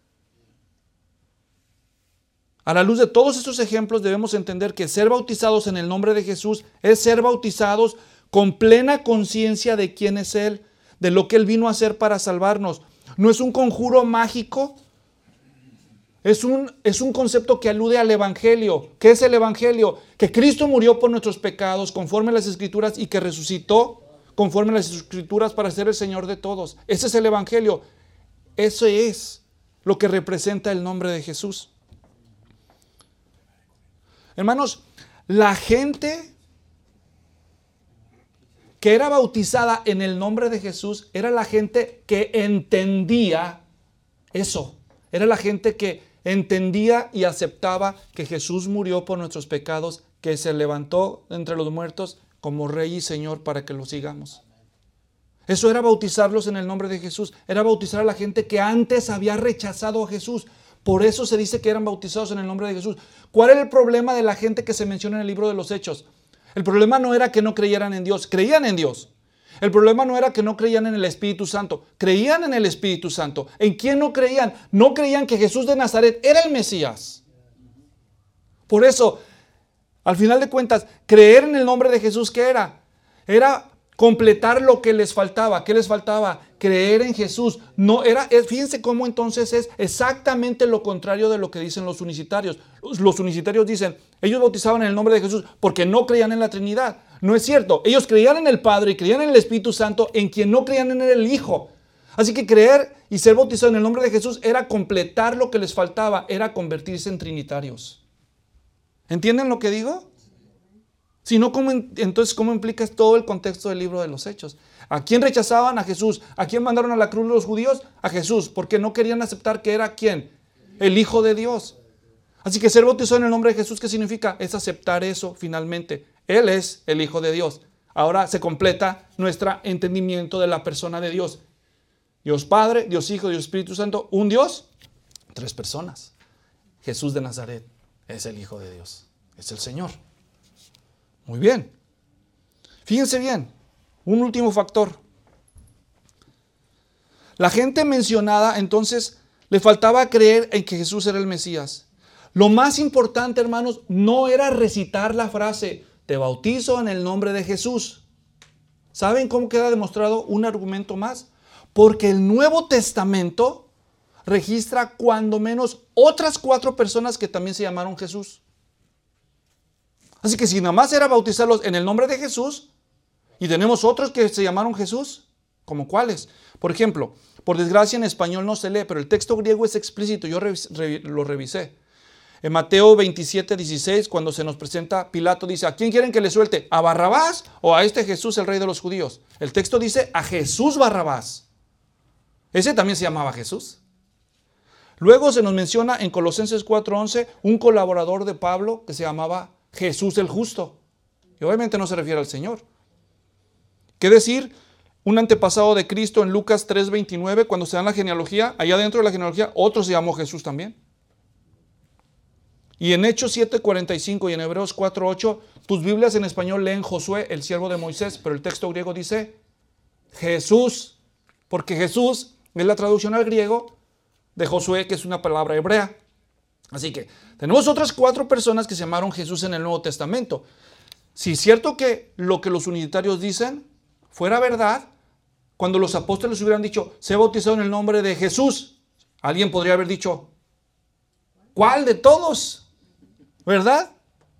A la luz de todos estos ejemplos debemos entender que ser bautizados en el nombre de Jesús es ser bautizados con plena conciencia de quién es Él, de lo que Él vino a hacer para salvarnos. No es un conjuro mágico, es un concepto que alude al evangelio. ¿Qué es el evangelio? Que Cristo murió por nuestros pecados conforme a las Escrituras y que resucitó conforme a las Escrituras para ser el Señor de todos. Ese es el evangelio. Eso es lo que representa el nombre de Jesús. Hermanos, la gente que era bautizada en el nombre de Jesús era la gente que entendía eso. Era la gente que entendía y aceptaba que Jesús murió por nuestros pecados, que se levantó entre los muertos como Rey y Señor para que lo sigamos. Eso era bautizarlos en el nombre de Jesús. Era bautizar a la gente que antes había rechazado a Jesús. Por eso se dice que eran bautizados en el nombre de Jesús. ¿Cuál era el problema de la gente que se menciona en el libro de los Hechos? El problema no era que no creyeran en Dios, creían en Dios. El problema no era que no creían en el Espíritu Santo, creían en el Espíritu Santo. ¿En quién no creían? No creían que Jesús de Nazaret era el Mesías. Por eso, al final de cuentas, creer en el nombre de Jesús, ¿qué era? Era completar lo que les faltaba. ¿Qué les faltaba? Creer en Jesús. Fíjense cómo entonces es exactamente lo contrario de lo que dicen los unicitarios. Los unicitarios dicen, ellos bautizaban en el nombre de Jesús porque no creían en la Trinidad. No es cierto. Ellos creían en el Padre y creían en el Espíritu Santo, en quien no creían en el Hijo. Así que creer y ser bautizado en el nombre de Jesús era completar lo que les faltaba, era convertirse en trinitarios. ¿Entienden lo que digo? Si no, entonces, ¿cómo implicas todo el contexto del libro de los Hechos? ¿A quién rechazaban? A Jesús. ¿A quién mandaron a la cruz los judíos? A Jesús, porque no querían aceptar que era ¿quién? El Hijo de Dios. Así que ser bautizado en el nombre de Jesús, ¿qué significa? Es aceptar eso finalmente. Él es el Hijo de Dios. Ahora se completa nuestro entendimiento de la persona de Dios. Dios Padre, Dios Hijo, Dios Espíritu Santo, un Dios, tres personas. Jesús de Nazaret es el Hijo de Dios, es el Señor. Muy bien. Fíjense bien, un último factor. La gente mencionada, entonces, le faltaba creer en que Jesús era el Mesías. Lo más importante, hermanos, no era recitar la frase, te bautizo en el nombre de Jesús. ¿Saben cómo queda demostrado un argumento más? Porque el Nuevo Testamento registra cuando menos otras 4 personas que también se llamaron Jesús. Así que si nada más era bautizarlos en el nombre de Jesús, y tenemos otros que se llamaron Jesús, ¿como cuáles? Por ejemplo, por desgracia en español no se lee, pero el texto griego es explícito, yo lo revisé. En Mateo 27, 16, cuando se nos presenta, Pilato dice, ¿a quién quieren que le suelte? ¿A Barrabás o a este Jesús, el rey de los judíos? El texto dice, a Jesús Barrabás. Ese también se llamaba Jesús. Luego se nos menciona en Colosenses 4:11 un colaborador de Pablo que se llamaba Jesús el Justo. Y obviamente no se refiere al Señor. ¿Qué decir? Un antepasado de Cristo en Lucas 3:29, cuando se da la genealogía, allá dentro de la genealogía, otro se llamó Jesús también. Y en Hechos 7:45 y en Hebreos 4:8, tus Biblias en español leen Josué, el siervo de Moisés, pero el texto griego dice Jesús, porque Jesús es la traducción al griego de Josué, que es una palabra hebrea. Así que tenemos otras 4 personas que se llamaron Jesús en el Nuevo Testamento. Si es cierto que lo que los unitarios dicen fuera verdad, cuando los apóstoles hubieran dicho, sé bautizado en el nombre de Jesús, alguien podría haber dicho, ¿cuál de todos? ¿Verdad?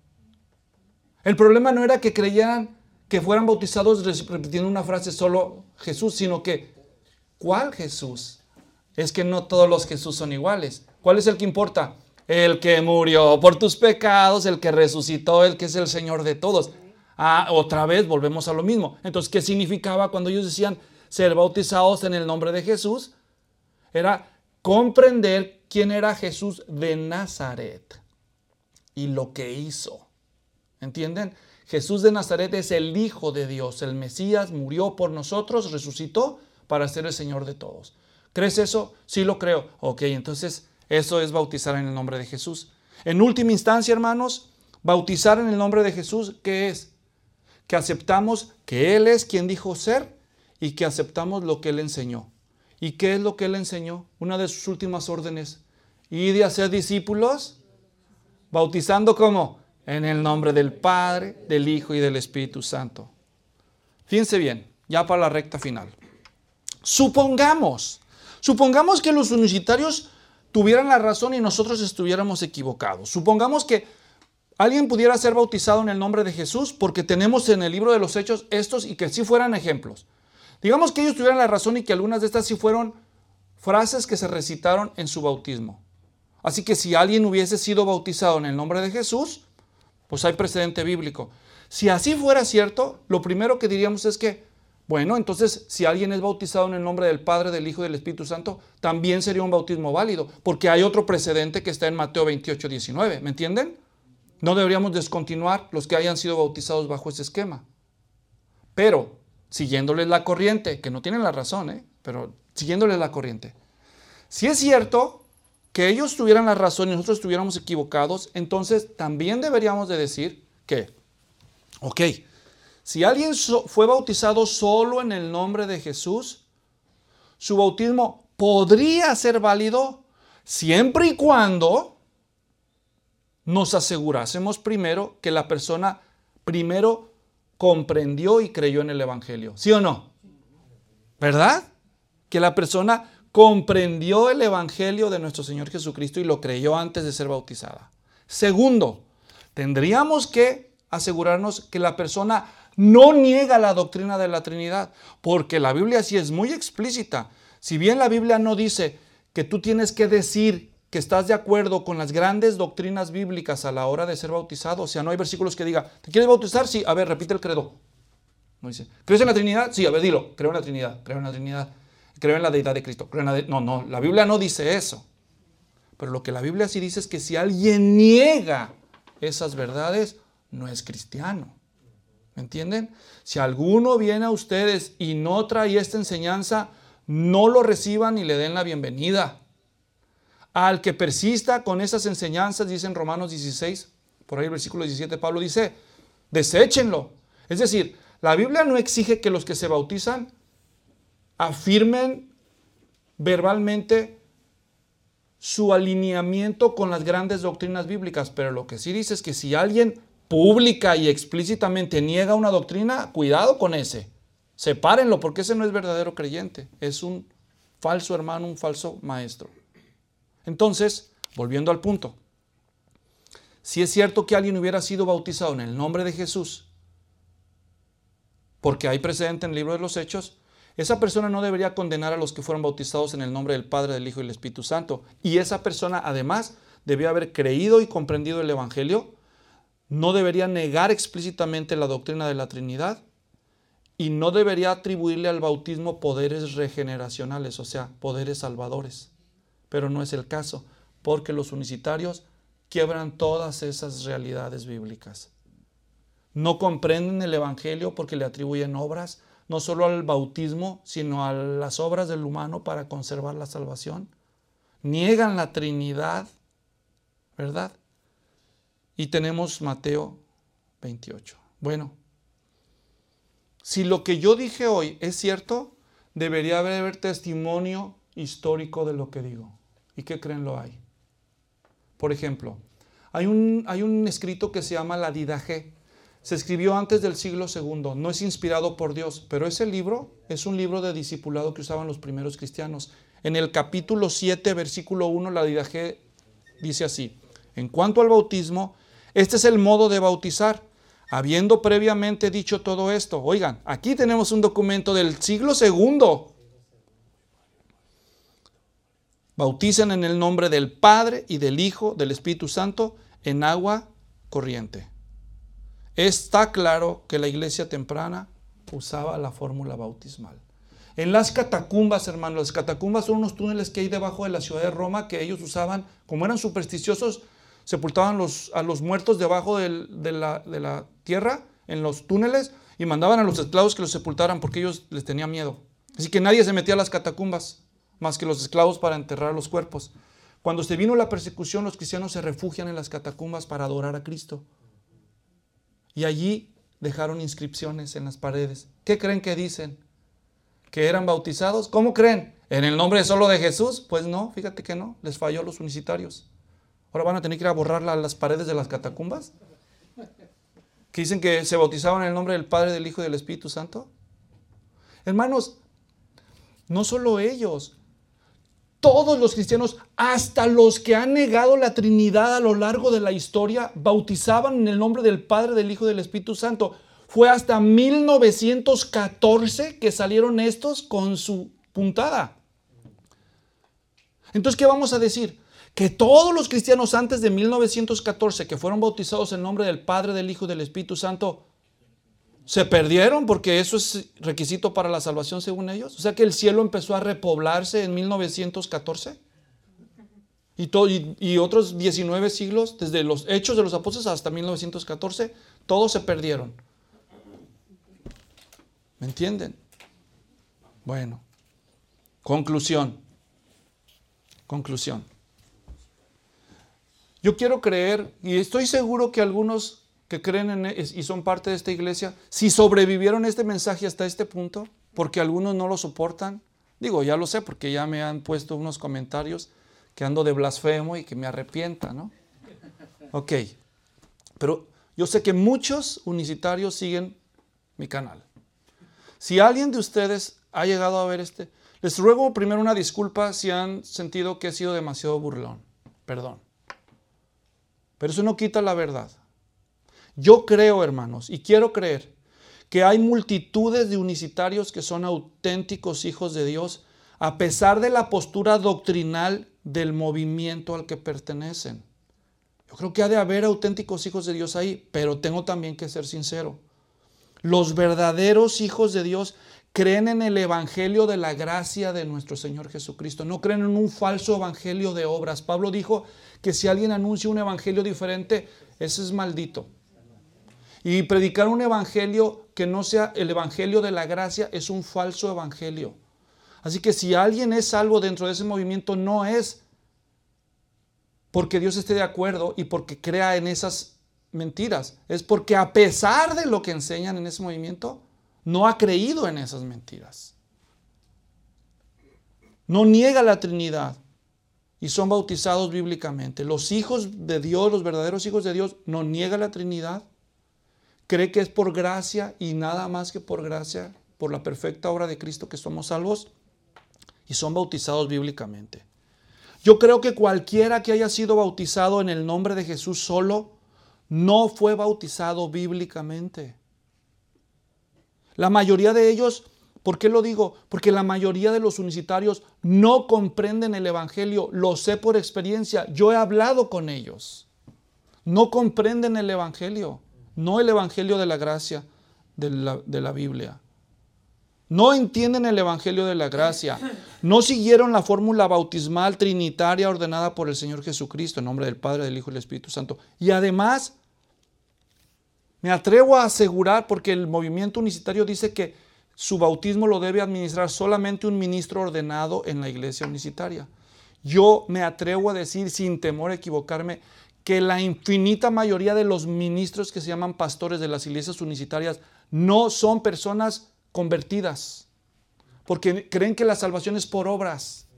El problema no era que creyeran que fueran bautizados repitiendo una frase solo Jesús, sino que, ¿cuál Jesús? Es que no todos los Jesús son iguales. ¿Cuál es el que importa? El que murió por tus pecados, el que resucitó, el que es el Señor de todos. Otra vez volvemos a lo mismo. Entonces, ¿qué significaba cuando ellos decían ser bautizados en el nombre de Jesús? Era comprender quién era Jesús de Nazaret y lo que hizo. ¿Entienden? Jesús de Nazaret es el Hijo de Dios, el Mesías, murió por nosotros, resucitó para ser el Señor de todos. ¿Crees eso? Sí lo creo. Ok, entonces eso es bautizar en el nombre de Jesús. En última instancia, hermanos, bautizar en el nombre de Jesús, ¿qué es? Que aceptamos que Él es quien dijo ser y que aceptamos lo que Él enseñó. ¿Y qué es lo que Él enseñó? Una de sus últimas órdenes. Y de hacer discípulos, bautizando ¿cómo? En el nombre del Padre, del Hijo y del Espíritu Santo. Fíjense bien, ya para la recta final. Supongamos que los unitarios tuvieran la razón y nosotros estuviéramos equivocados. Supongamos que alguien pudiera ser bautizado en el nombre de Jesús porque tenemos en el libro de los Hechos estos y que sí fueran ejemplos. Digamos que ellos tuvieran la razón y que algunas de estas sí fueron frases que se recitaron en su bautismo. Así que si alguien hubiese sido bautizado en el nombre de Jesús, pues hay precedente bíblico. Si así fuera cierto, lo primero que diríamos es que, bueno, entonces si alguien es bautizado en el nombre del Padre, del Hijo y del Espíritu Santo, también sería un bautismo válido, porque hay otro precedente que está en Mateo 28:19, ¿me entienden? No deberíamos descontinuar los que hayan sido bautizados bajo ese esquema. Pero, siguiéndoles la corriente, que no tienen la razón, pero siguiéndoles la corriente. Si es cierto que ellos tuvieran la razón y nosotros estuviéramos equivocados, entonces también deberíamos de decir que, ok, si alguien fue bautizado solo en el nombre de Jesús, su bautismo podría ser válido siempre y cuando nos asegurásemos primero que la persona primero comprendió y creyó en el Evangelio. ¿Sí o no? ¿Verdad? Que la persona comprendió el Evangelio de nuestro Señor Jesucristo y lo creyó antes de ser bautizada. Segundo, tendríamos que asegurarnos que la persona no niega la doctrina de la Trinidad, porque la Biblia sí es muy explícita. Si bien la Biblia no dice que tú tienes que decir que estás de acuerdo con las grandes doctrinas bíblicas a la hora de ser bautizado, o sea, no hay versículos que diga, ¿te quieres bautizar? Sí, a ver, repite el credo. No dice, ¿crees en la Trinidad? Sí, a ver, dilo, creo en la Trinidad, creo en la Trinidad, creo en la deidad de Cristo. No, la Biblia no dice eso. Pero lo que la Biblia sí dice es que si alguien niega esas verdades, no es cristiano. ¿Me entienden? Si alguno viene a ustedes y no trae esta enseñanza, no lo reciban y le den la bienvenida. Al que persista con esas enseñanzas, dice en Romanos 16, por ahí el versículo 17, Pablo dice, deséchenlo. Es decir, la Biblia no exige que los que se bautizan afirmen verbalmente su alineamiento con las grandes doctrinas bíblicas, pero lo que sí dice es que si alguien pública y explícitamente niega una doctrina, cuidado con ese. Sepárenlo, porque ese no es verdadero creyente. Es un falso hermano, un falso maestro. Entonces, volviendo al punto. Si es cierto que alguien hubiera sido bautizado en el nombre de Jesús, porque hay precedente en el libro de los Hechos, esa persona no debería condenar a los que fueron bautizados en el nombre del Padre, del Hijo y del Espíritu Santo. Y esa persona, además, debía haber creído y comprendido el Evangelio. No debería negar explícitamente la doctrina de la Trinidad y no debería atribuirle al bautismo poderes regeneracionales, o sea, poderes salvadores. Pero no es el caso, porque los unicitarios quiebran todas esas realidades bíblicas. No comprenden el Evangelio porque le atribuyen obras, no solo al bautismo, sino a las obras del humano para conservar la salvación. Niegan la Trinidad, ¿verdad? Y tenemos Mateo 28. Bueno, si lo que yo dije hoy es cierto, debería haber testimonio histórico de lo que digo. ¿Y qué creen lo hay? Por ejemplo, hay un escrito que se llama la Didache. Se escribió antes del siglo II. No es inspirado por Dios, pero ese libro es un libro de discipulado que usaban los primeros cristianos. En el capítulo 7, versículo 1, la Didache dice así: en cuanto al bautismo, este es el modo de bautizar. Habiendo previamente dicho todo esto, oigan, aquí tenemos un documento del siglo II. Bauticen en el nombre del Padre y del Hijo, del Espíritu Santo, en agua corriente. Está claro que la iglesia temprana usaba la fórmula bautismal. En las catacumbas, hermanos, las catacumbas son unos túneles que hay debajo de la ciudad de Roma que ellos usaban, como eran supersticiosos, sepultaban a los muertos debajo de la tierra, en los túneles, y mandaban a los esclavos que los sepultaran porque ellos les tenían miedo. Así que nadie se metía a las catacumbas, más que los esclavos para enterrar los cuerpos. Cuando se vino la persecución, los cristianos se refugian en las catacumbas para adorar a Cristo. Y allí dejaron inscripciones en las paredes. ¿Qué creen que dicen? ¿Que eran bautizados? ¿Cómo creen? ¿En el nombre solo de Jesús? Pues no, fíjate que no, les falló a los unicitarios. Ahora van a tener que ir a borrar las paredes de las catacumbas. ¿Que dicen que se bautizaban en el nombre del Padre, del Hijo y del Espíritu Santo? Hermanos, no solo ellos, todos los cristianos, hasta los que han negado la Trinidad a lo largo de la historia, bautizaban en el nombre del Padre, del Hijo y del Espíritu Santo. Fue hasta 1914 que salieron estos con su puntada. Entonces, ¿qué vamos a decir? Que todos los cristianos antes de 1914 que fueron bautizados en nombre del Padre, del Hijo y del Espíritu Santo, ¿se perdieron porque eso es requisito para la salvación según ellos? O sea que el cielo empezó a repoblarse en 1914. Y otros 19 siglos, desde los Hechos de los Apóstoles hasta 1914, todos se perdieron. ¿Me entienden? Bueno, conclusión. Yo quiero creer, y estoy seguro que algunos que creen y son parte de esta iglesia, si sobrevivieron este mensaje hasta este punto, porque algunos no lo soportan, digo, ya lo sé, porque ya me han puesto unos comentarios que ando de blasfemo y que me arrepienta, ¿no? Ok, pero yo sé que muchos unicitarios siguen mi canal. Si alguien de ustedes ha llegado a ver les ruego primero una disculpa si han sentido que he sido demasiado burlón, perdón. Pero eso no quita la verdad. Yo creo, hermanos, y quiero creer que hay multitudes de unicitarios que son auténticos hijos de Dios, a pesar de la postura doctrinal del movimiento al que pertenecen. Yo creo que ha de haber auténticos hijos de Dios ahí, pero tengo también que ser sincero. Los verdaderos hijos de Dios creen en el evangelio de la gracia de nuestro Señor Jesucristo. No creen en un falso evangelio de obras. Pablo dijo que si alguien anuncia un evangelio diferente, ese es maldito. Y predicar un evangelio que no sea el evangelio de la gracia es un falso evangelio. Así que si alguien es salvo dentro de ese movimiento, no es porque Dios esté de acuerdo y porque crea en esas mentiras. Es porque a pesar de lo que enseñan en ese movimiento, no ha creído en esas mentiras. No niega la Trinidad y son bautizados bíblicamente. Los hijos de Dios, los verdaderos hijos de Dios, no niegan la Trinidad. Cree que es por gracia y nada más que por gracia, por la perfecta obra de Cristo que somos salvos y son bautizados bíblicamente. Yo creo que cualquiera que haya sido bautizado en el nombre de Jesús solo, no fue bautizado bíblicamente. La mayoría de ellos, ¿por qué lo digo? Porque la mayoría de los unicitarios no comprenden el evangelio. Lo sé por experiencia. Yo he hablado con ellos. No comprenden el evangelio. No el evangelio de la gracia de la Biblia. No entienden el evangelio de la gracia. No siguieron la fórmula bautismal trinitaria ordenada por el Señor Jesucristo en nombre del Padre, del Hijo y del Espíritu Santo. Y además, me atrevo a asegurar, porque el movimiento unicitario dice que su bautismo lo debe administrar solamente un ministro ordenado en la iglesia unicitaria. Yo me atrevo a decir, sin temor a equivocarme, que la infinita mayoría de los ministros que se llaman pastores de las iglesias unicitarias no son personas convertidas, porque creen que la salvación es por obras.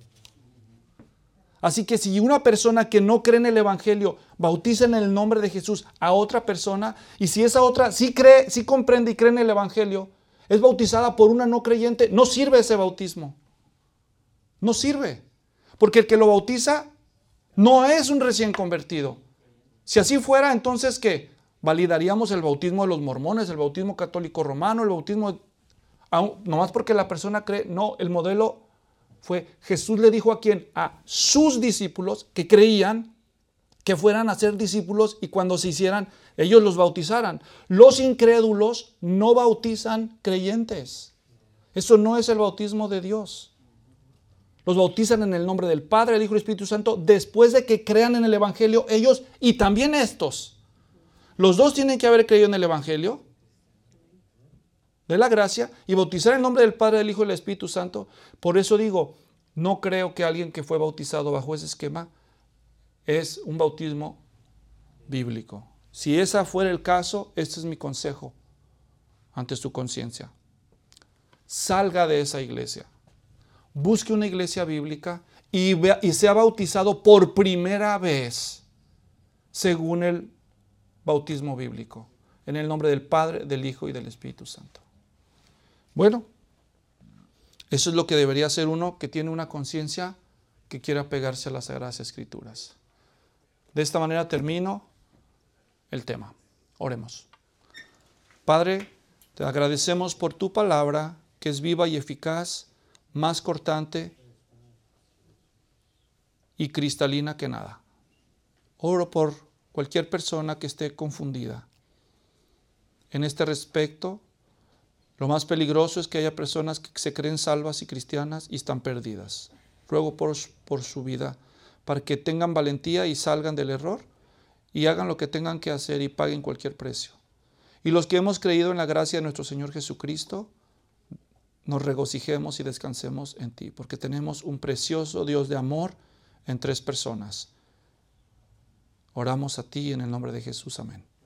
Así que si una persona que no cree en el evangelio bautiza en el nombre de Jesús a otra persona, y si esa otra sí cree, sí comprende y cree en el evangelio, es bautizada por una no creyente, no sirve ese bautismo. No sirve. Porque el que lo bautiza no es un recién convertido. Si así fuera, entonces ¿qué? Validaríamos el bautismo de los mormones, el bautismo católico romano, el bautismo nomás porque la persona cree. No, el modelo fue, Jesús le dijo a quién, a sus discípulos que creían, que fueran a ser discípulos y cuando se hicieran, ellos los bautizaran. Los incrédulos no bautizan creyentes. Eso no es el bautismo de Dios. Los bautizan en el nombre del Padre, del Hijo y del Espíritu Santo después de que crean en el evangelio ellos y también estos. Los dos tienen que haber creído en el evangelio de la gracia y bautizar en el nombre del Padre, del Hijo y del Espíritu Santo. Por eso digo, no creo que alguien que fue bautizado bajo ese esquema es un bautismo bíblico. Si ese fuera el caso, este es mi consejo ante su conciencia. Salga de esa iglesia. Busque una iglesia bíblica y sea bautizado por primera vez según el bautismo bíblico, en el nombre del Padre, del Hijo y del Espíritu Santo. Bueno, eso es lo que debería hacer uno que tiene una conciencia que quiera pegarse a las Sagradas Escrituras. De esta manera termino el tema. Oremos. Padre, te agradecemos por tu palabra que es viva y eficaz, más cortante y cristalina que nada. Oro por cualquier persona que esté confundida. En este respecto, lo más peligroso es que haya personas que se creen salvas y cristianas y están perdidas. Ruego por su vida, para que tengan valentía y salgan del error y hagan lo que tengan que hacer y paguen cualquier precio. Y los que hemos creído en la gracia de nuestro Señor Jesucristo, nos regocijemos y descansemos en ti, porque tenemos un precioso Dios de amor en tres personas. Oramos a ti en el nombre de Jesús. Amén.